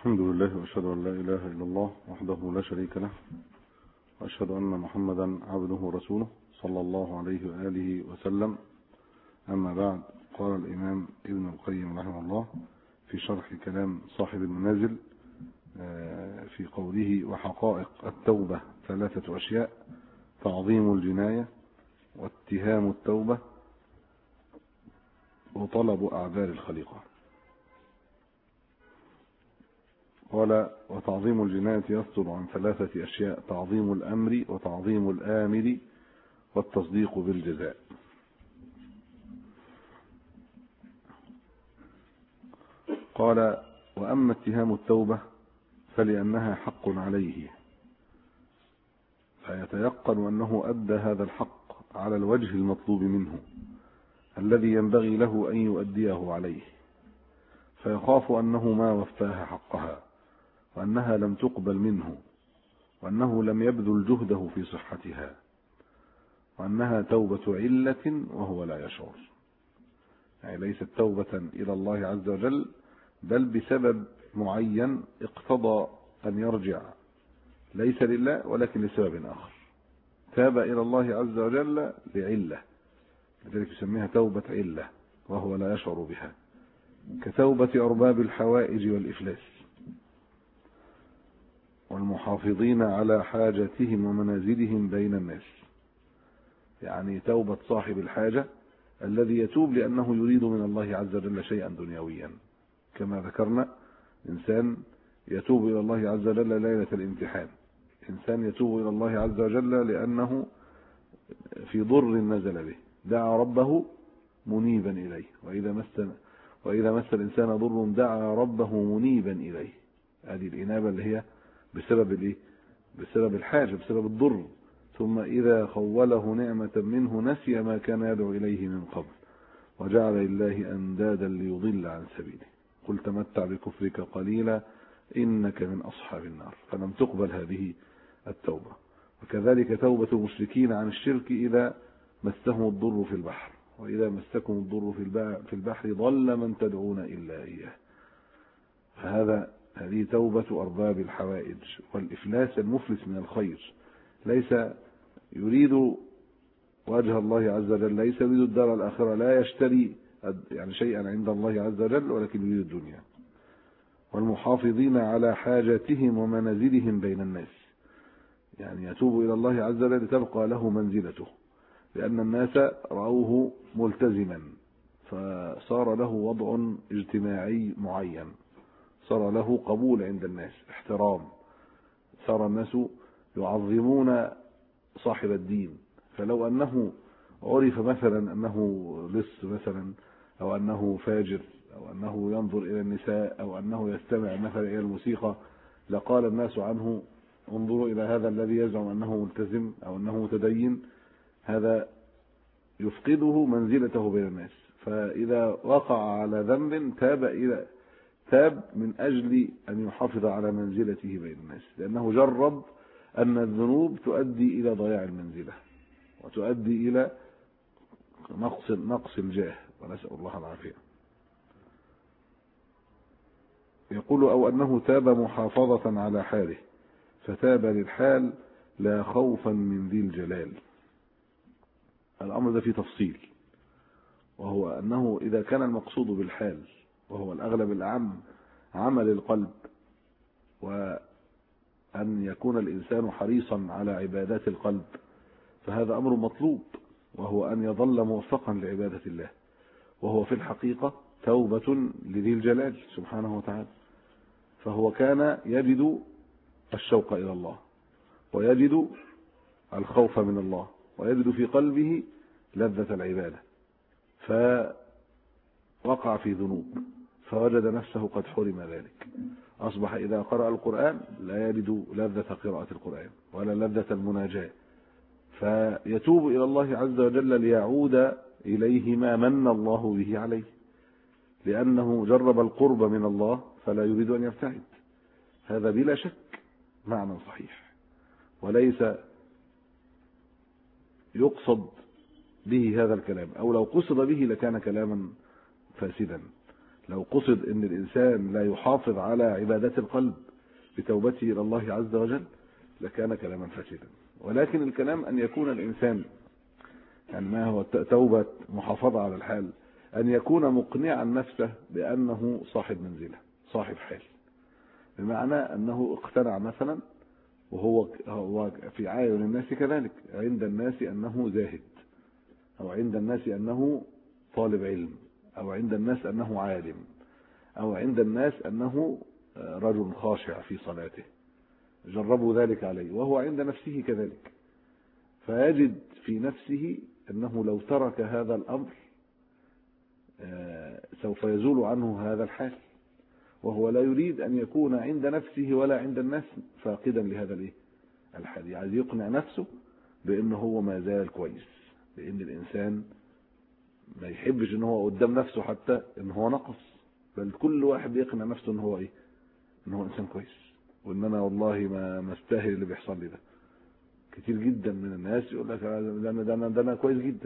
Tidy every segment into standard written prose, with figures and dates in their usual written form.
الحمد لله وأشهد أن لا إله إلا الله وحده لا شريك له، وأشهد أن محمدا عبده ورسوله صلى الله عليه وآله وسلم. أما بعد، قال الإمام ابن القيم رحمه الله في شرح كلام صاحب المنازل في قوله: وحقائق التوبة 3 أشياء: تعظيم الجناية، واتهام التوبة، وطلب أعذار الخليقة. قال: وتعظيم الجناية يصدر عن 3 أشياء: تعظيم الأمر، وتعظيم الآمر، والتصديق بالجزاء. قال: وأما اتهام التوبة فلأنها حق عليه، فيتيقن أنه أدى هذا الحق على الوجه المطلوب منه الذي ينبغي له أن يؤديه عليه، فيخاف أنه ما وفاها حقها، وأنها لم تقبل منه، وأنه لم يبذل جهده في صحتها، وأنها توبة علة وهو لا يشعر. يعني ليست توبة إلى الله عز وجل، بل بسبب معين اقتضى أن يرجع، ليس لله ولكن لسبب آخر. تاب إلى الله عز وجل لعلة، لذلك يسميها توبة علة وهو لا يشعر بها، كتوبة أرباب الحوائج والإفلاس والمحافظين على حاجتهم ومنازلهم بين الناس. يعني توبة صاحب الحاجة الذي يتوب لأنه يريد من الله عز وجل شيئا دنيويا، كما ذكرنا: إنسان يتوب إلى الله عز وجل ليلة الامتحان، إنسان يتوب إلى الله عز وجل لأنه في ضر نزل به، دعا ربه منيبا إليه، وإذا مس الإنسان ضر دعا ربه منيبا إليه. هذه الإنابة اللي هي بسبب الحاجة، بسبب الضر. ثم إذا خوله نعمة منه نسي ما كان يدعو إليه من قبل، وجعل لله أندادا ليضل عن سبيله. قل تمتع بكفرك قليلا إنك من أصحاب النار. فلم تقبل هذه التوبة. وكذلك توبة المشركين عن الشرك إذا مسهم الضر في البحر: وإذا مسكم الضر في البحر ضل من تدعون إلا إياه. هذه توبة أرباب الحوائج والإفلاس، المفلس من الخير، ليس يريد وجه الله عز وجل، ليس يريد الدار الآخرة، لا يشتري يعني شيئا عند الله عز وجل، ولكن يريد الدنيا. والمحافظين على حاجاتهم ومنازلهم بين الناس، يعني يتوب إلى الله عز وجل لتبقى له منزلته، لأن الناس رأوه ملتزما فصار له وضع اجتماعي معين، صار له قبول عند الناس، احترام، صار الناس يعظمون صاحب الدين. فلو أنه عرف مثلا أنه لص مثلا، أو أنه فاجر، أو أنه ينظر إلى النساء، أو أنه يستمع مثلا إلى الموسيقى، لقال الناس عنه: انظروا إلى هذا الذي يزعم أنه ملتزم أو أنه متدين، هذا يفقده منزلته بين الناس. فإذا وقع على ذنب تاب من أجل أن يحافظ على منزلته بين الناس، لأنه جرب أن الذنوب تؤدي إلى ضياع المنزلة، وتؤدي إلى نقص الجاه، ونسأل الله العافية. يقول: أو أنه تاب محافظة على حاله، فتاب للحال لا خوفا من ذي الجلال. الأمر ده فيه تفصيل، وهو أنه إذا كان المقصود بالحال، وهو الأغلب الأعم، عمل القلب، وأن يكون الإنسان حريصا على عبادات القلب، فهذا أمر مطلوب، وهو أن يظل موفقا لعبادة الله، وهو في الحقيقة توبة لذي الجلال سبحانه وتعالى. فهو كان يجد الشوق إلى الله، ويجد الخوف من الله، ويجد في قلبه لذة العبادة، فوقع في ذنوب، فوجد نفسه قد حرم ذلك. أصبح إذا قرأ القرآن لا يجد لذة قراءة القرآن ولا لذة المناجاة، فيتوب إلى الله عز وجل ليعود إليه ما من الله به عليه، لأنه جرب القرب من الله فلا يريد أن يبتعد. هذا بلا شك معنى صحيح، وليس يقصد به هذا الكلام، أو لو قصد به لكان كلاما فاسدا. لو قصد ان الانسان لا يحافظ على عبادات القلب بتوبته الى الله عز وجل لكان كلاما فاسدا. ولكن الكلام ان يكون الانسان، يعني ما هو توبة محافظة على الحال، ان يكون مقنعا نفسه بانه صاحب منزلة صاحب حال، بمعنى انه اقتنع مثلا وهو في عين الناس كذلك، عند الناس انه زاهد، او عند الناس انه طالب علم، او عند الناس انه عالم، او عند الناس انه رجل خاشع في صلاته، جربوا ذلك عليه وهو عند نفسه كذلك، فيجد في نفسه انه لو ترك هذا الامر سوف يزول عنه هذا الحال، وهو لا يريد ان يكون عند نفسه ولا عند الناس فاقدا لهذا الحال، يعني يقنع نفسه بانه هو ما زال كويس، لان الانسان ما يحبش ان هو قدام نفسه حتى ان هو نقص، بل كل واحد يقنع نفسه ان هو ان هو انسان كويس، وان انا والله ما استاهل اللي بيحصل لي ده. كتير جدا من الناس يقول لك ده انا كويس جدا،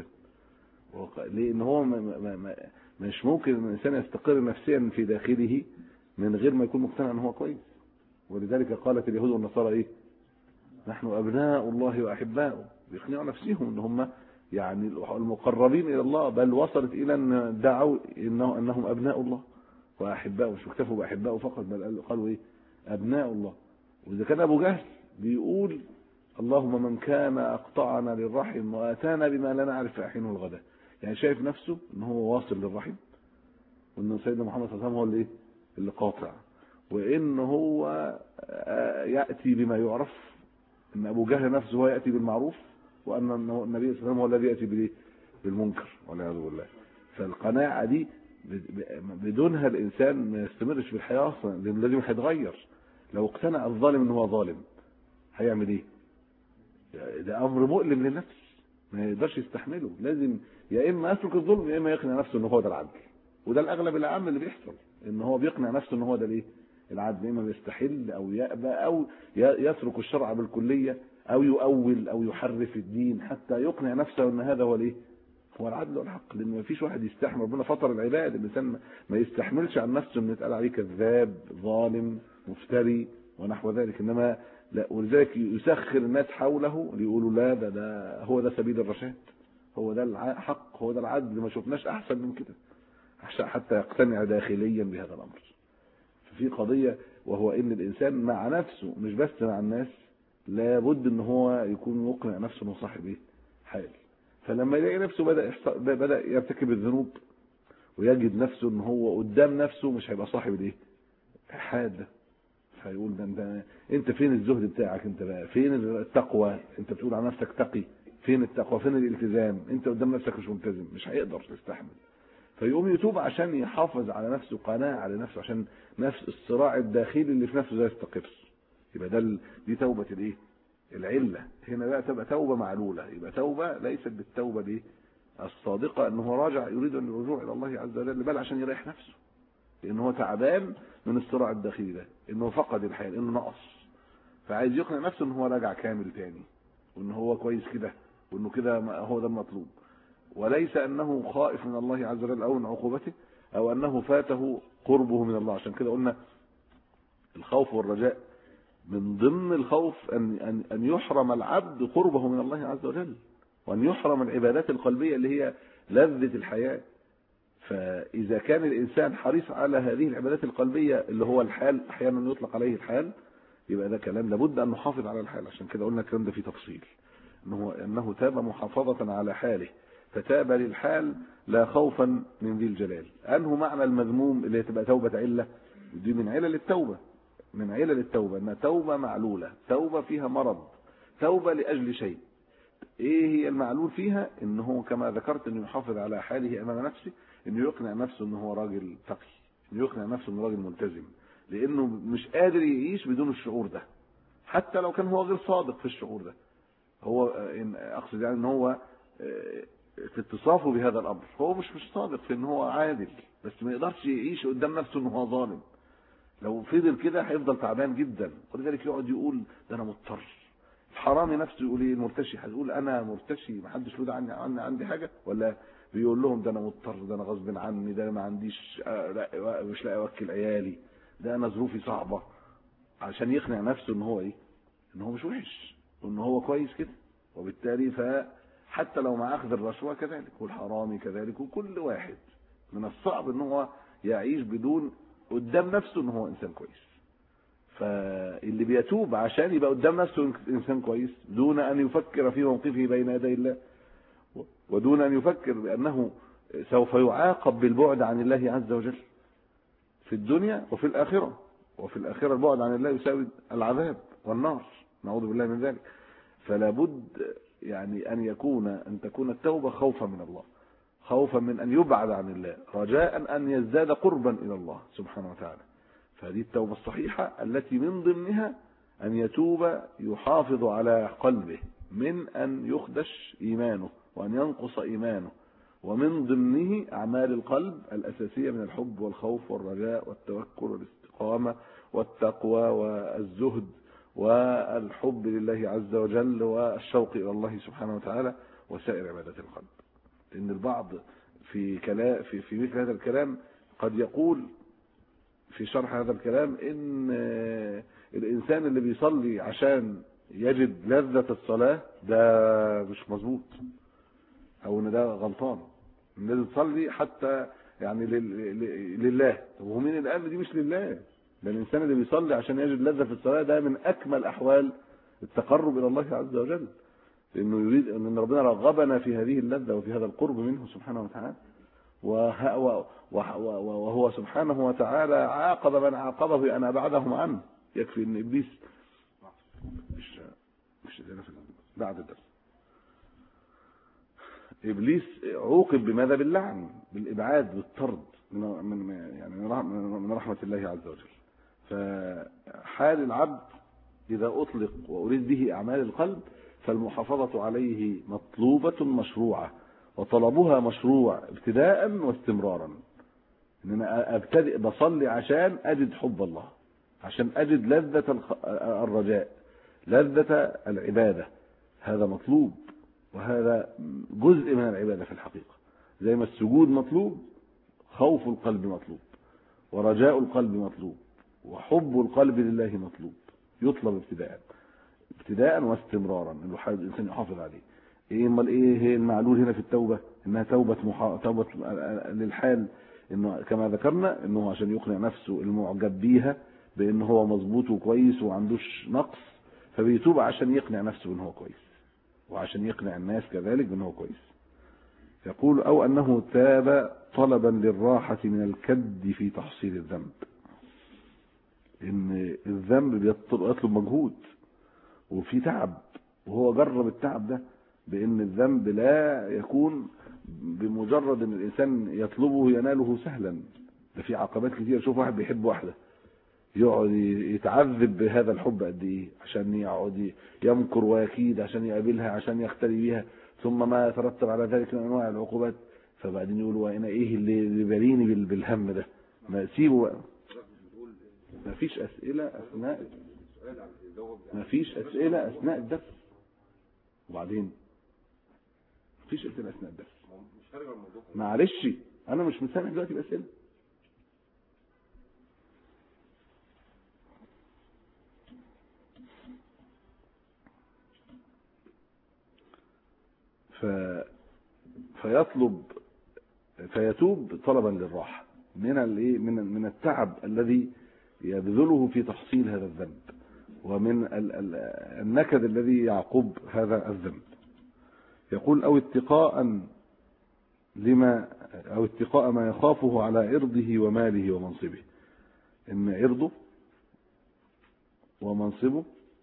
لان هو مش ممكن الانسان يستقر نفسيا في داخله من غير ما يكون مقتنع ان هو كويس. ولذلك قالت اليهود والنصارى نحن ابناء الله واحباؤه، بيقنعوا نفسهم ان هم يعني المقربين الى الله، بل وصلت الى ان دعوا انهم ابناء الله واحباؤه، مش اكتفوا باحباؤه فقط بل قالوا ابناء الله. واذا كان ابو جهل بيقول اللهم من كان اقطعنا للرحم واتانا بما لا نعرف فاحينه الغداء، يعني شايف نفسه ان هو واصل للرحم، وان سيدنا محمد صلى الله عليه وسلم هو اللي قاطع، وان هو ياتي بما يعرف، ان ابو جهل نفسه هو ياتي بالمعروف، وان النبي صلى الله عليه وسلم هو الذي ياتي بالمنكر والعياذ بالله. فالقناعه دي بدونها الانسان ما يستمرش في الحياه اصلا، لانه لازم هيتغير. لو اقتنع الظالم ان هو ظالم هيعمل ايه؟ ده امر مؤلم للنفس ما يقدرش يستحمله، لازم يا اما يترك الظلم يا اما يقنع نفسه ان هو ده العدل. وده الاغلب العام اللي بيحصل، ان هو بيقنع نفسه ان هو ده العدل، اما بيستحل او يأبى او يترك الشرع بالكليه، او يؤول او يحرف الدين حتى يقنع نفسه ان هذا هو العدل والحق. لان ما فيش واحد يستحمل، ربنا فطر العباد، الانسان ما يستحملش عن نفسه انه يتقال عليه كذاب ظالم مفتري ونحو ذلك، انما لا. ولذلك يسخر الناس حوله ليقولوا لا ده هو ده سبيل الرشاد، هو ده الحق، هو ده العدل، ما شفناش احسن من كده، حتى يقتنع داخليا بهذا الامر. في قضيه وهو ان الانسان مع نفسه مش بس مع الناس، لابد ان هو يكون يقنع نفسه انه صاحب حال. فلما يلاقي نفسه بدا يرتكب الذنوب ويجد نفسه ان هو قدام نفسه مش هيبقى صاحب الحال ده، فيقول ده انت فين الزهد بتاعك؟ انت بقى فين التقوى؟ انت بتقول عن نفسك تقي، فين التقوى؟ فين الالتزام؟ انت قدام نفسك مش ملتزم، مش هيقدر يستحمل. فيقوم يتوب عشان يحافظ على نفسه، قناعة على نفسه، عشان نفس الصراع الداخلي اللي في نفسه ده يستقر. يبقى دي توبة العلة. هنا بقى تبقى توبة معلولة، يبقى توبة ليست بالتوبة الصادقة انه راجع يريد ان الرجوع الى الله عز وجل، بل عشان يريح نفسه، لانه هو تعبان من الصراع الداخلي ده، انه فقد الحياة، انه نقص، فعايز يقنع نفسه ان هو راجع كامل تاني، وان هو كويس كده، وانه كده هو ده المطلوب، وليس انه خائف من الله عز وجل او من عقوبته، او انه فاته قربه من الله. عشان كده قلنا الخوف والرجاء من ضمن الخوف ان يحرم العبد قربه من الله عز وجل، وان يحرم العبادات القلبية اللي هي لذة الحياة. فاذا كان الانسان حريص على هذه العبادات القلبية اللي هو الحال، احيانا يطلق عليه الحال، يبقى ده كلام لابد ان نحافظ على الحال. عشان كده قلنا الكلام ده فيه تفصيل، انه تاب محافظة على حاله، فتاب للحال لا خوفا من ذي الجلال. انه معنى المذموم اللي تبقى توبة علة، دي من علل التوبة، من علل التوبة انها توبة معلولة، توبة فيها مرض، توبة لاجل شيء. ايه هي المعلول فيها؟ انه كما ذكرت انه يحافظ على حاله امام نفسه، انه يقنع نفسه انه هو راجل تقي، انه يقنع نفسه انه راجل ملتزم، لانه مش قادر يعيش بدون الشعور ده، حتى لو كان هو غير صادق في الشعور ده. هو اقصد يعني ان هو في اتصافه بهذا الامر هو مش صادق في ان هو عادل، بس ما يقدرش يعيش قدام نفسه انه هو ظالم. لو فضل كده هيفضل تعبان جدا، ولذلك يقعد يقول ده انا مضطر. الحرامي نفسه يقول ايه؟ المرتشي هيقول انا مرتشي، ما حدش له عني حاجه، ولا بيقول لهم ده انا مضطر، ده انا غصب عني، ده انا ما عنديش مش لاقي اوكل عيالي، ده انا ظروفي صعبة، عشان يقنع نفسه ان هو ايه، ان هو مش وحش وان هو كويس كده. وبالتالي فحتى لو مع اخذ الرشوة كذلك، والحرامي كذلك، وكل واحد من الصعب ان هو يعيش بدون قدام نفسه ان هو انسان كويس. فاللي بيتوب عشان يبقى قدام نفسه انسان كويس دون ان يفكر في موقفه بين يدي الله، ودون ان يفكر بانه سوف يعاقب بالبعد عن الله عز وجل في الدنيا وفي الاخره. وفي الاخره البعد عن الله يساوي العذاب والنار، نعوذ بالله من ذلك. فلا بد يعني ان تكون التوبه خوفا من الله، خوفا من ان يبعد عن الله، رجاء ان يزداد قربا الى الله سبحانه وتعالى. فهذه التوبة الصحيحة التي من ضمنها أن يتوب يحافظ على قلبه من أن يخدش إيمانه وأن ينقص إيمانه، ومن ضمنه أعمال القلب الأساسية من الحب والخوف والرجاء والتوكل والاستقامة والتقوى والزهد والحب لله عز وجل والشوق إلى الله سبحانه وتعالى وسائر عبادات القلب. لأن البعض في مثل هذا الكلام قد يقول في شرح هذا الكلام ان الانسان اللي بيصلي عشان يجد لذة الصلاة ده مش مظبوط، او ان ده غلطان، لازم تصلي حتى يعني لله. وهو مين اللي قال دي مش لله؟ ده الانسان اللي بيصلي عشان يجد لذة في الصلاة ده من اكمل احوال التقرب الى الله عز وجل، لانه يريد ان ربنا رغبنا في هذه اللذة وفي هذا القرب منه سبحانه وتعالى. وهو سبحانه وتعالى عاقب من عاقبه بأن أبعدهم عنه. يكفي ان ابليس مش بعد الدرس ابليس عوقب بماذا؟ باللعن، بالابعاد، بالطرد من رحمة الله عز وجل. فحال العبد اذا اطلق واريد به اعمال القلب فالمحافظة عليه مطلوبة مشروعة، وطلبها مشروع ابتداء واستمرارا. ان انا ابتدئ بصلي عشان اجد حب الله، عشان اجد لذة الرجاء، لذة العبادة، هذا مطلوب، وهذا جزء من العبادة في الحقيقة. زي ما السجود مطلوب، خوف القلب مطلوب، ورجاء القلب مطلوب، وحب القلب لله مطلوب، يطلب ابتداء واستمرارا الانسان يحافظ عليه. ايه المعلول هنا في التوبة؟ انها توبة للحال، انه كما ذكرنا انه عشان يقنع نفسه المعجب بيها بانه هو مظبوط وكويس وعندوش نقص، فبيتوب عشان يقنع نفسه بانه هو كويس، وعشان يقنع الناس كذلك بانه هو كويس. يقول او انه تاب طلبا للراحة من الكد في تحصيل الذنب. ان الذنب بيطلب مجهود وفي تعب، وهو جرب التعب ده بان الذنب لا يكون بمجرد ان الانسان يطلبه يناله سهلا، ده في عقبات كتير. شوف واحد بيحب واحدة يقعد يتعذب بهذا الحب قد ايه عشان يقعد يمكر ويكيد عشان يقابلها، عشان يختلي بيها، ثم ما يترتب على ذلك من انواع العقوبات. فبعدين يقول وانا ايه اللي باليني بالهم ده، ما سيبه بقى. ما فيش اسئله اثناء الدرس، وبعدين مفيش اسئله اثناء الدرس. معلش انا مش مسامح دلوقتي باسئله. فيتوب طلبا للراحه من التعب الذي يبذله في تحصيل هذا الذنب، ومن النكد الذي يعقب هذا الذنب. يقول او اتقاء ما يخافه على عرضه وماله ومنصبه. ان عرضه ومنصبه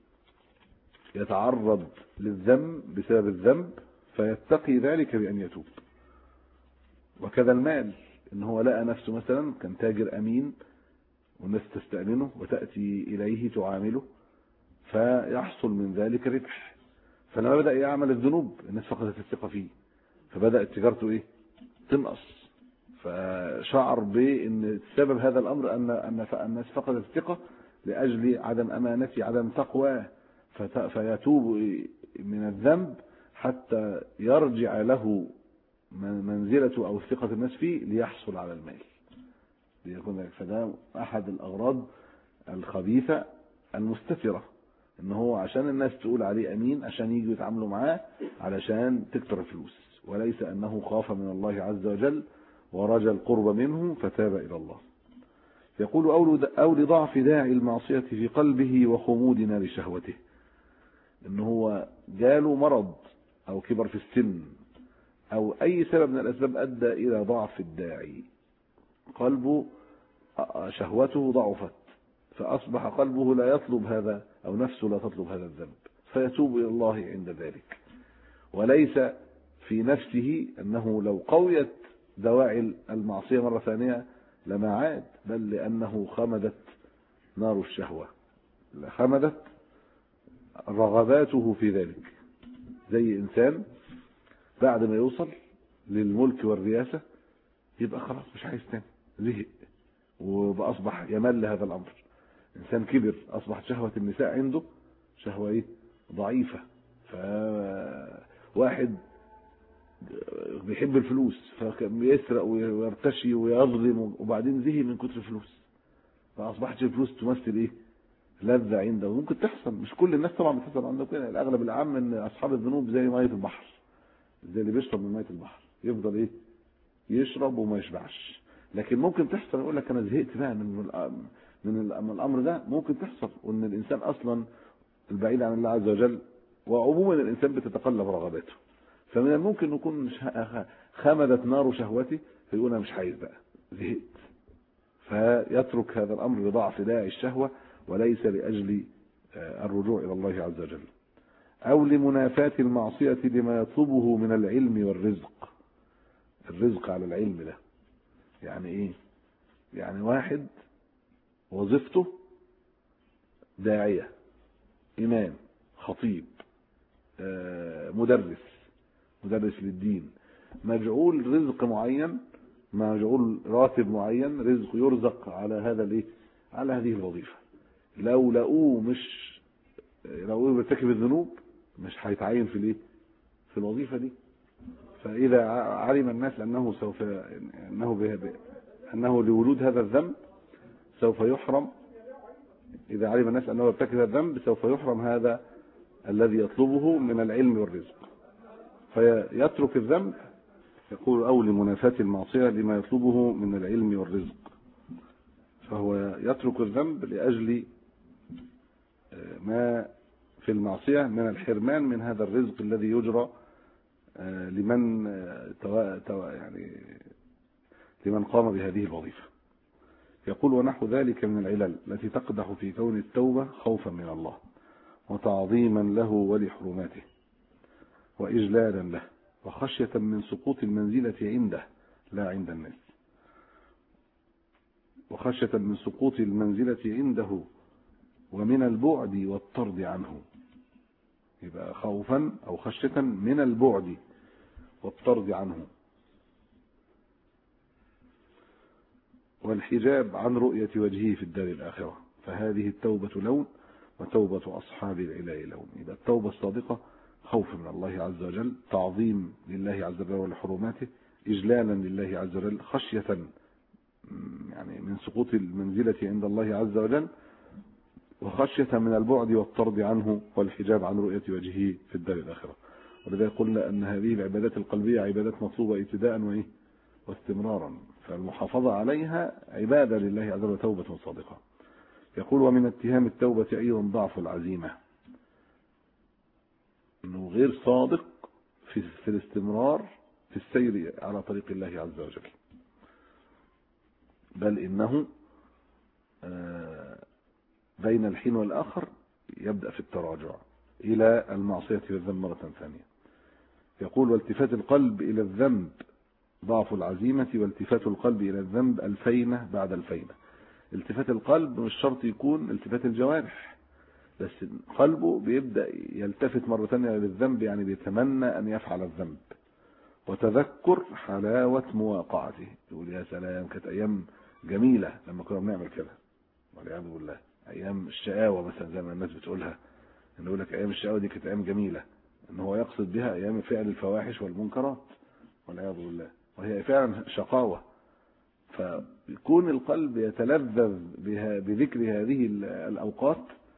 يتعرض للذنب بسبب الذنب، فيتقي ذلك بأن يتوب. وكذا المال، ان هو لقى نفسه مثلا كان تاجر امين والناس تستأمنه وتأتي اليه تعامله، فيحصل من ذلك ربح، فلما بدأ يعمل الذنوب الناس فقدت الثقة فيه، فبدأت تجارته تنقص. فشعر بان سبب هذا الامر ان الناس فقدت الثقة لأجل عدم امانته، عدم تقواه، فيتوب من الذنب حتى يرجع له منزلته أو ثقة الناس فيه ليحصل على المال، ليكون ذلك. فده أحد الأغراض الخبيثة المستترة، إن هو عشان الناس تقول عليه أمين، عشان يجوا يتعاملوا معاه، علشان تكتر الفلوس، وليس أنه خاف من الله عز وجل ورجى القرب منه فتاب إلى الله. يقول أو لضعف داعي المعصية في قلبه وخمود نار شهوته، إن هو جاله مرض أو كبر في السن أو أي سبب من الأسباب أدى إلى ضعف الداعي، قلبه شهوته ضعفت، فأصبح قلبه لا يطلب هذا أو نفسه لا تطلب هذا الذنب، فيتوب إلى الله عند ذلك. وليس في نفسه أنه لو قويت دواعي المعصية مرة ثانية لما عاد، بل لأنه خمدت نار الشهوة، خمدت رغباته في ذلك. زي إنسان بعد ما يوصل للملك والرياسة يبقى خلاص مش عايز تاني، زهق وأصبح يمل هذا الأمر. إنسان كبر أصبحت شهوة النساء عنده شهوة ضعيفة. فواحد بيحب الفلوس فبيسرق ويرتشي ويظلم، وبعدين زهق من كتر الفلوس، فأصبحت الفلوس تمثل لذة عنده. وممكن تحصل، مش كل الناس طبعا بتحصل عنده كده، الأغلب العام ان أصحاب الذنوب زي مية البحر، زي اللي بيشرب من مية البحر يفضل يشرب وما يشبعش. لكن ممكن تحصل يقول لك أنا زهقت بقى من الأمر ده، ممكن تحصل. وأن الإنسان أصلا البعيد عن الله عز وجل، وعموما الإنسان بتتقلب رغباته، فمن الممكن يكون خمدت نار شهوته فيقول أنا مش عايز بقى، زهقت، فيترك هذا الأمر لضعف داعي الشهوة وليس لأجل الرجوع إلى الله عز وجل. أو لمنافاة المعصية لما يطلبه من العلم والرزق. الرزق على العلم ده يعني إيه؟ يعني واحد وظيفته داعية، إمام، خطيب، مدرس للدين، مجعول رزق معين، مجعول راتب معين، رزق يرزق على هذا على هذه الوظيفة. لو لقوه بيرتكب الذنوب مش هيتعين في الوظيفة دي. فإذا علم الناس أنه لوجود هذا الذنب سوف يحرم، إذا علم الناس أنه يرتكب الذنب سوف يحرم هذا الذي يطلبه من العلم والرزق، فيترك الذنب. يقول أو لمنافاة المعصية لما يطلبه من العلم والرزق، فهو يترك الذنب لأجل ما في المعصية من الحرمان من هذا الرزق الذي يجرى لمن قام بهذه الوظيفة. يقول ونحو ذلك من العلل التي تقدح في كون التوبة خوفا من الله وتعظيما له ولحرماته وإجلالا له وخشية من سقوط المنزلة عنده لا عند الناس، وخشية من سقوط المنزلة عنده ومن البعد والطرد عنه. يبقى خوفا أو خشية من البعد والطرد عنه والحجاب عن رؤية وجهه في الدار الآخرة. فهذه التوبة لون وتوبة أصحاب العلاء لون. يبقى التوبة الصادقة خوف من الله عز وجل، تعظيم لله عز وجل ولحرماته، إجلالا لله عز وجل، خشية يعني من سقوط المنزلة عند الله عز وجل، وخشية من البعد والطرد عنه والحجاب عن رؤية وجهه في الدار الآخرة. ولذلك قلنا أن هذه العبادات القلبية عبادات مطلوبة ابتداء واستمرارا، فالمحافظة عليها عبادة لله عز وجل توبة صادقة. يقول ومن اتهام التوبة أيضا ضعف العزيمة، أنه غير صادق في الاستمرار في السير على طريق الله عز وجل، بل إنه بين الحين والآخر يبدأ في التراجع إلى المعصية والذنب مرة ثانية. يقول والتفات القلب إلى الذنب ضعف العزيمة، والتفات القلب إلى الذنب الفينة بعد الفينة. التفات القلب مش شرط يكون التفات الجوارح، بس قلبه بيبدأ يلتفت مرة ثانية للذنب، يعني بيتمنى أن يفعل الذنب، وتذكر حلاوة مواقعته، يقول يا سلام كانت أيام جميلة لما كنا بنعمل كده، والعياذ بالله أيام الشقاوة مثلا زي ما الناس بتقولها، إنه يقول لك أيام الشقاوة دي كانت أيام جميلة، إن هو يقصد بها أيام فعل الفواحش والمنكرات، والعياذ بالله، وهي فعلا شقاوة. فيكون القلب يتلذذ بذكر هذه الأوقات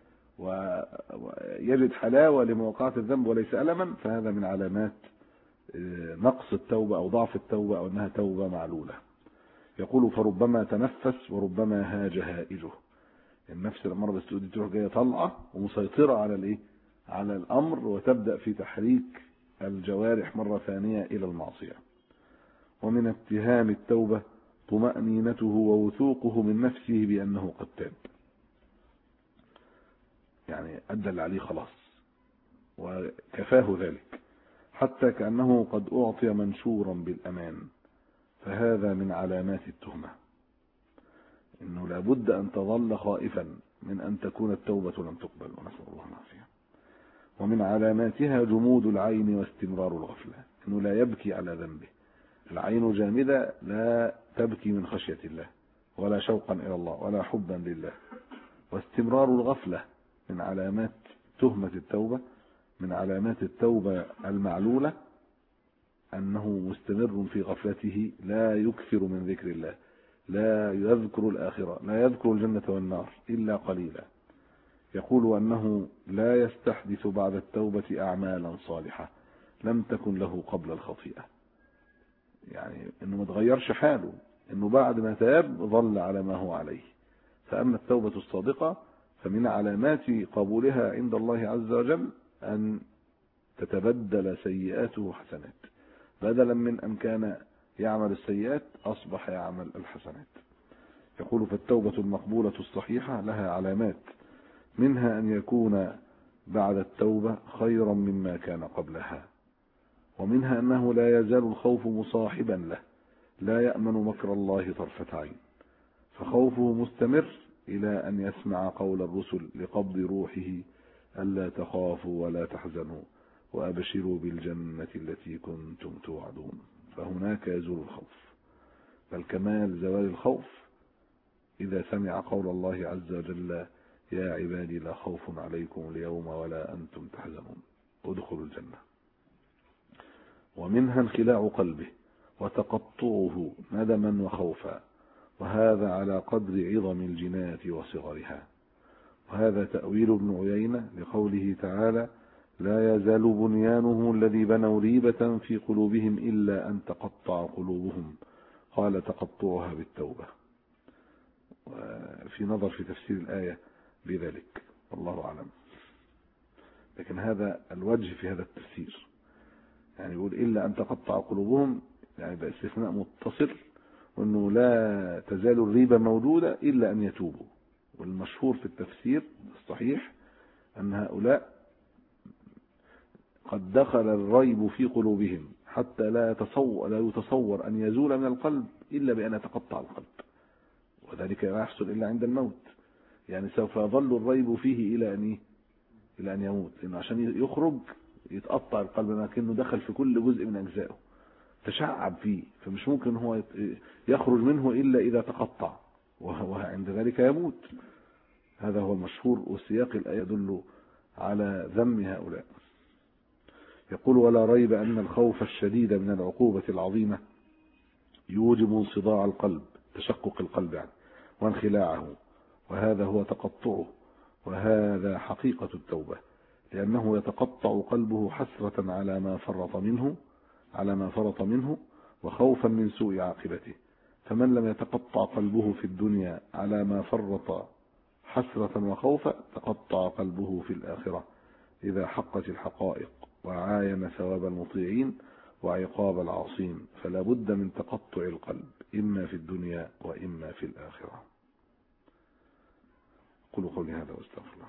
ويجد حلاوة لموقعة الذنب وليس ألما، فهذا من علامات نقص التوبة أو ضعف التوبة أو أنها توبة معلولة. يقول فربما تنفس وربما هاج هائجه. النفس لما بس تروح جايه طالعه ومسيطره على الايه، على الامر، وتبدا في تحريك الجوارح مره ثانيه الى المعصيه. ومن اتهام التوبه طمأنينته ووثوقه من نفسه بانه قد تاب، يعني ادى اللي عليه خلاص وكفاه ذلك، حتى كأنه قد أعطي منشورا بالأمان. فهذا من علامات التهمة، إنه لابد أن تظل خائفا من أن تكون التوبة لم تقبل، ونسأل الله العافية. ومن علاماتها جمود العين واستمرار الغفلة، إنه لا يبكي على ذنبه. العين جامدة لا تبكي من خشية الله ولا شوقا إلى الله ولا حبا لله. واستمرار الغفلة من علامات تهمة التوبة، من علامات التوبة المعلولة، أنه مستمر في غفلته، لا يكثر من ذكر الله، لا يذكر الآخرة، لا يذكر الجنة والنار إلا قليلا. يقول أنه لا يستحدث بعد التوبة أعمالا صالحة لم تكن له قبل الخطيئة، يعني أنه ما تغيرش حاله، أنه بعد ما تاب ظل على ما هو عليه. فأما التوبة الصادقة فمن علامات قبولها عند الله عز وجل أن تتبدل سيئاته حسنات، بدلا من أن كان يعمل السيئات أصبح يعمل الحسنات. يقول فالتوبة المقبولة الصحيحة لها علامات، منها أن يكون بعد التوبة خيرا مما كان قبلها، ومنها أنه لا يزال الخوف مصاحبا له، لا يأمن مكر الله طرفة عين، فخوفه مستمر إلى أن يسمع قول الرسل لقبض روحه ألا تخافوا ولا تحزنوا وأبشروا بالجنة التي كنتم توعدون. فهناك يزول الخوف، بل كمال زوال الخوف إذا سمع قول الله عز وجل يا عبادي لا خوف عليكم اليوم ولا أنتم تحزنون ادخلوا الجنة. ومنها انخلاع قلبه وتقطعه ندما وخوفا، وهذا على قدر عظم الجناية وصغرها. وهذا تأويل ابن عيينة لقوله تعالى لا يزال بنيانهم الذي بنوا ريبة في قلوبهم إلا أن تقطع قلوبهم، قال تقطعها بالتوبة. وفي نظر في تفسير الآية بذلك والله أعلم، لكن هذا الوجه في هذا التفسير، يعني يقول إلا أن تقطع قلوبهم، يعني باستثناء متصل، وأنه لا تزال الريبة موجودة إلا أن يتوبوا. والمشهور في التفسير الصحيح أن هؤلاء قد دخل الريب في قلوبهم حتى لا يتصور أن يزول من القلب إلا بأن يتقطع القلب، وذلك لا يحصل إلا عند الموت. يعني سوف يظل الريب فيه إلى أن يموت، لأنه عشان يخرج يتقطع القلب، لكنه دخل في كل جزء من أجزائه، تشعب فيه، فمش ممكن هو يخرج منه إلا إذا تقطع، وعند ذلك يموت. هذا هو المشهور، وسياق الآية يدل على ذم هؤلاء. يقول ولا ريب أن الخوف الشديد من العقوبة العظيمة يوجب انصداع القلب، تشقق القلب يعني، وانخلاعه، وهذا هو تقطعه، وهذا حقيقة التوبة، لأنه يتقطع قلبه حسرة على ما فرط منه وخوفا من سوء عاقبته. فمن لم يتقطع قلبه في الدنيا على ما فرط حسرة وخوفا تقطع قلبه في الآخرة إذا حقت الحقائق وعاين ثواب المطيعين وعقاب العاصين. فلا بد من تقطع القلب إما في الدنيا وإما في الآخرة. قولوا قولي هذا واستغفر الله.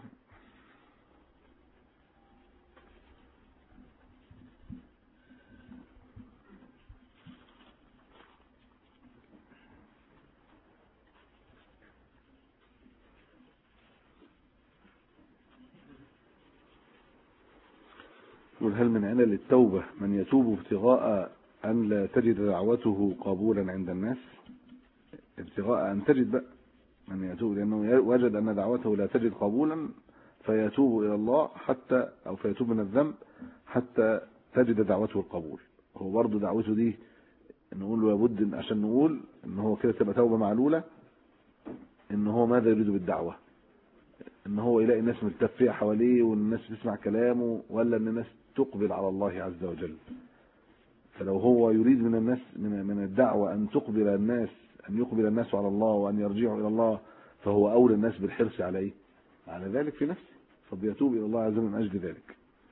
يقول هل من علل التوبة من يتوب ابتغاء أن لا تجد دعوته قبولا عند الناس؟ ابتغاء أن تجد بقى من يتوب، لأنه وجد أن دعوته لا تجد قبولا فيتوب إلى الله فيتوب من الذنب حتى تجد دعوته القبول. هو برضه دعوته دي نقول له لابد إن عشان نقول ان هو كده تبقى توبة معلولة، ان هو ماذا يريد بالدعوة؟ ان هو يلاقي الناس ملتفية حواليه والناس بتسمع كلامه، ولا ان الناس تقبل على الله عز وجل؟ فلو هو يريد من الناس من الدعوة ان تقبل الناس، ان يقبل الناس على الله وان يرجعوا الى الله، فهو اولى الناس بالحرص عليه على ذلك في نفسه، فبيتوب الى الله عز وجل من اجل ذلك.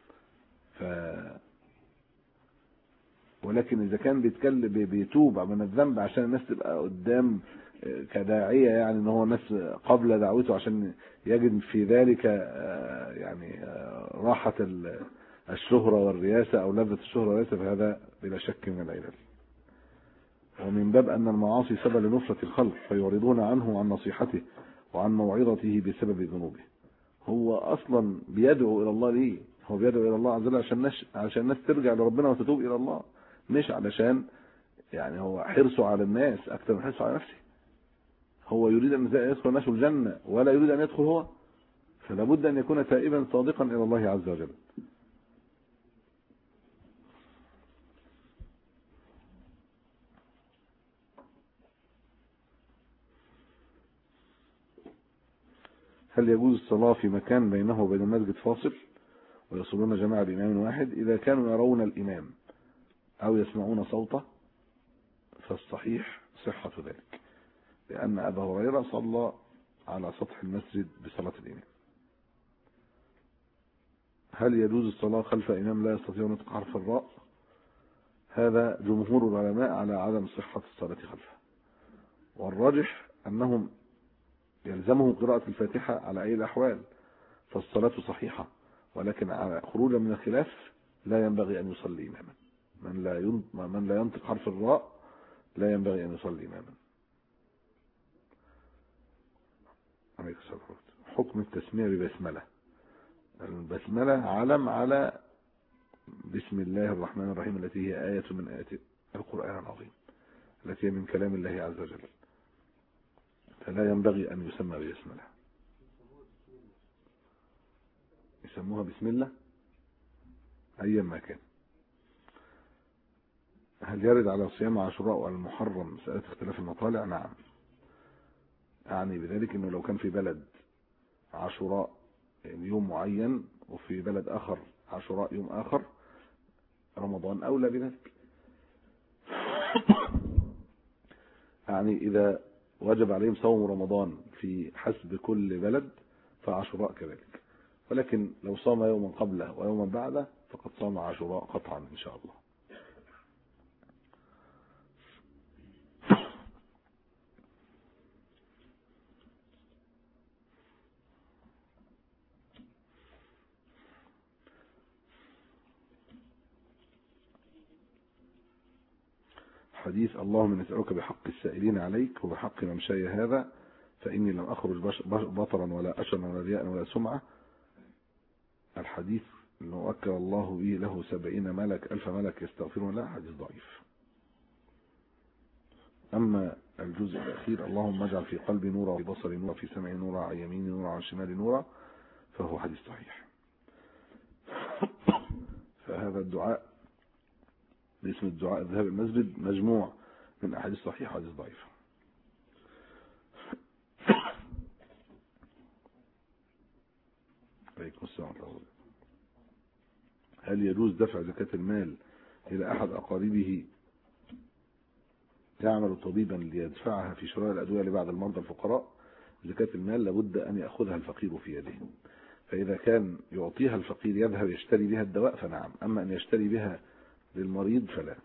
ولكن اذا كان بيتوب من الذنب عشان الناس تبقى قدام كداعية، يعني ان هو الناس قبل دعوته عشان يجد في ذلك يعني راحة الشهرة والرياسة او لذة الشهرة والرياسة، فهذا بلا شك من العلل. ومن باب ان المعاصي سبب لنفرة الخلق فيعرضون عنه عن نصيحته وعن موعظته بسبب ذنوبه. هو اصلا بيدعو الى الله ليه؟ هو بيدعو الى الله عز وجل عشان الناس ترجع لربنا وتتوب الى الله، مش علشان يعني هو حرصه على الناس اكثر من حرصه على نفسه. هو يريد ان يدخل الناس الجنة ولا يريد ان يدخل هو، فلا بد ان يكون تائبا صادقا الى الله عز وجل. هل يجوز الصلاة في مكان بينه وبين المسجد فاصل ويصلون جماعة بإمام واحد؟ إذا كانوا يرون الإمام أو يسمعون صوته فالصحيح صحة ذلك، لأن أبا هريرة صلى على سطح المسجد بصلاة الإمام. هل يجوز الصلاة خلف إمام لا يستطيع نطق حرف الراء؟ هذا جمهور العلماء على عدم صحة الصلاة خلفه، والراجح أنهم يلزمهم قراءة الفاتحة على أي الأحوال، فالصلاة صحيحة، ولكن على خروجا من الخلاف لا ينبغي أن يصلي إماما. من لا ينطق حرف الراء لا ينبغي أن يصلي إماما. حكم التسمية ببسملة. البسملة علم على بسم الله الرحمن الرحيم التي هي آية من آيات القرآن العظيم، التي هي من كلام الله عز وجل، فلا ينبغي أن يسمى ببسملة. يسموها بسم الله أيا ما كان. هل يرد على صيام عاشوراء والمحرم مسألة اختلاف المطالع؟ نعم، يعني بذلك أنه لو كان في بلد عاشوراء يوم معين وفي بلد آخر عاشوراء يوم آخر، رمضان أولى بذلك. يعني إذا وجب عليهم صوم رمضان في حسب كل بلد فعاشوراء كذلك، ولكن لو صام يوما قبله ويوما بعده فقد صام عاشوراء قطعا إن شاء الله. حديث اللهم نسألك بحق السائلين عليك وبحق ممشاي هذا فإني لم أخرج بطرا ولا أشرا ولا رياء ولا سمعة. الحديث أنه أكل الله به له 70 ملك 1000 ملك يستغفرون له، حديث ضعيف. أما الجزء الأخير اللهم اجعل في قلبي نورا وفي بصري نورا في سمعي نورا عن يميني نورا عن شمالي نورا، فهو حديث صحيح. فهذا الدعاء باسم الدعاء الذهاب المسجد مجموع من أحاديث صحيحة وحديث ضعيف. عليكم السلام ورحمة الله. هل يجوز دفع زكاة المال إلى أحد أقاربه يعمل طبيبا ليدفعها في شراء الأدوية لبعض المرضى الفقراء؟ زكاة المال لابد أن يأخذها الفقير في يده، فإذا كان يعطيها الفقير يذهب يشتري بها الدواء فنعم، أما أن يشتري بها للمريض فلا.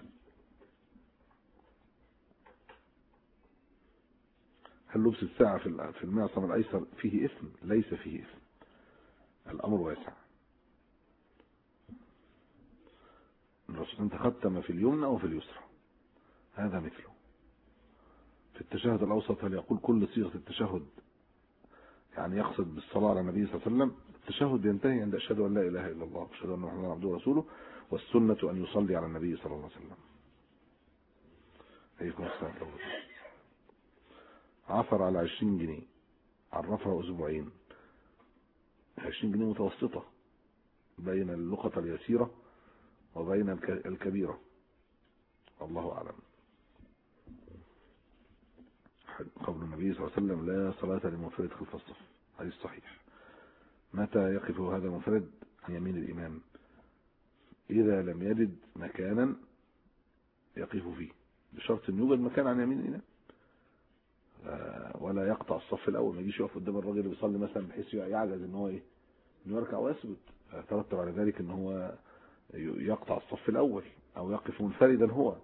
هل لبس الساعة في المعصم الأيسر فيه إثم؟ ليس فيه إثم، الأمر واسع. الرسول أنت ختم في اليمنى وفي اليسرى، هذا مثله. في التشهد الأوسط هل يقول كل صيغة التشهد يعني يقصد بالصلاة على النبي صلى الله عليه وسلم؟ التشهد ينتهي عند أشهد أن لا إله إلا الله وأشهد أن محمدا عبده ورسوله، والسنة أن يصلي على النبي صلى الله عليه وسلم. عليكم السلام. عثر على 20 جنيه عرفها أسبوعين، 20 جنيه متوسطة بين اللقطة اليسيرة وبين الكبيرة، والله أعلم. قول النبي صلى الله عليه وسلم لا صلاة لمنفرد خلف الصف، حديث صحيح. متى يقف هذا المنفرد؟ عن يمين الإمام إذا لم يجد مكانا يقف فيه، بشرط أن يوجد مكان عن يمين الإمام، ولا يقطع الصف الأول، ما يجيش يقف قدام الراجل اللي بيصلي مثلا بحيث يعجز ان هو انه يركع ويسجد، ترتب على ذلك ان هو يقطع الصف الأول أو يقف منفردا هو.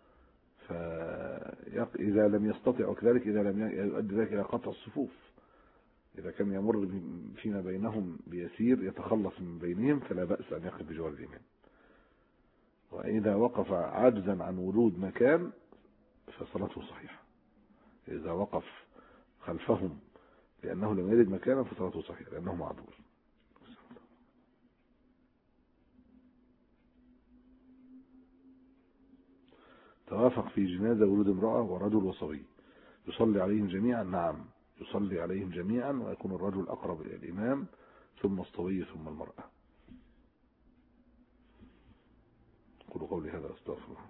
فإذا لم يستطع وكذلك إذا لم يؤدي ذلك إلى قطع الصفوف، إذا كان يمر فيما بينهم بيسير يتخلص من بينهم فلا بأس أن يقف بجوار الإمام. وإذا وقف عجزا عن وجود مكان فصلاته صحيحة. إذا وقف خلفهم لأنه لم يجد مكانا فصلاته صحيحة لأنه معذور. توافق في جنازة ولود امرأة ورجل وصبي، يصلي عليهم جميعا؟ نعم يصلي عليهم جميعا، ويكون الرجل أقرب إلى الإمام ثم الصبي ثم المرأة. قولوا قولي هذا أستغفر الله.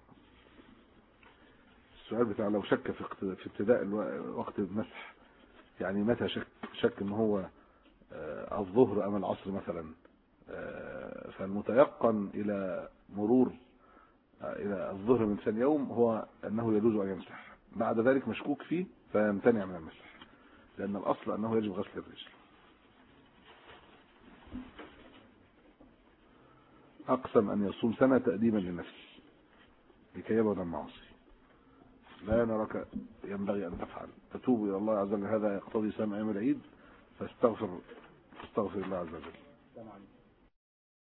السؤال بتاع لو شك في ابتداء وقت المسح، يعني متى شك ان هو الظهر أم العصر مثلا، فالمتيقن إلى مرور إلى الظهر من ثاني يوم هو أنه يجوز أن يمسح، بعد ذلك مشكوك فيه فيمتنع من المسح، لأن الأصل أنه يجب غسل الرجل. أقسم أن يصوم سنة تأديبا لنفسه لكي يبعد عن المعاصي. لا نراك ينبغي أن تفعل، تتوب إلى الله عز وجل، هذا يقتضي صيام أيام العيد، فاستغفر الله عز وجل.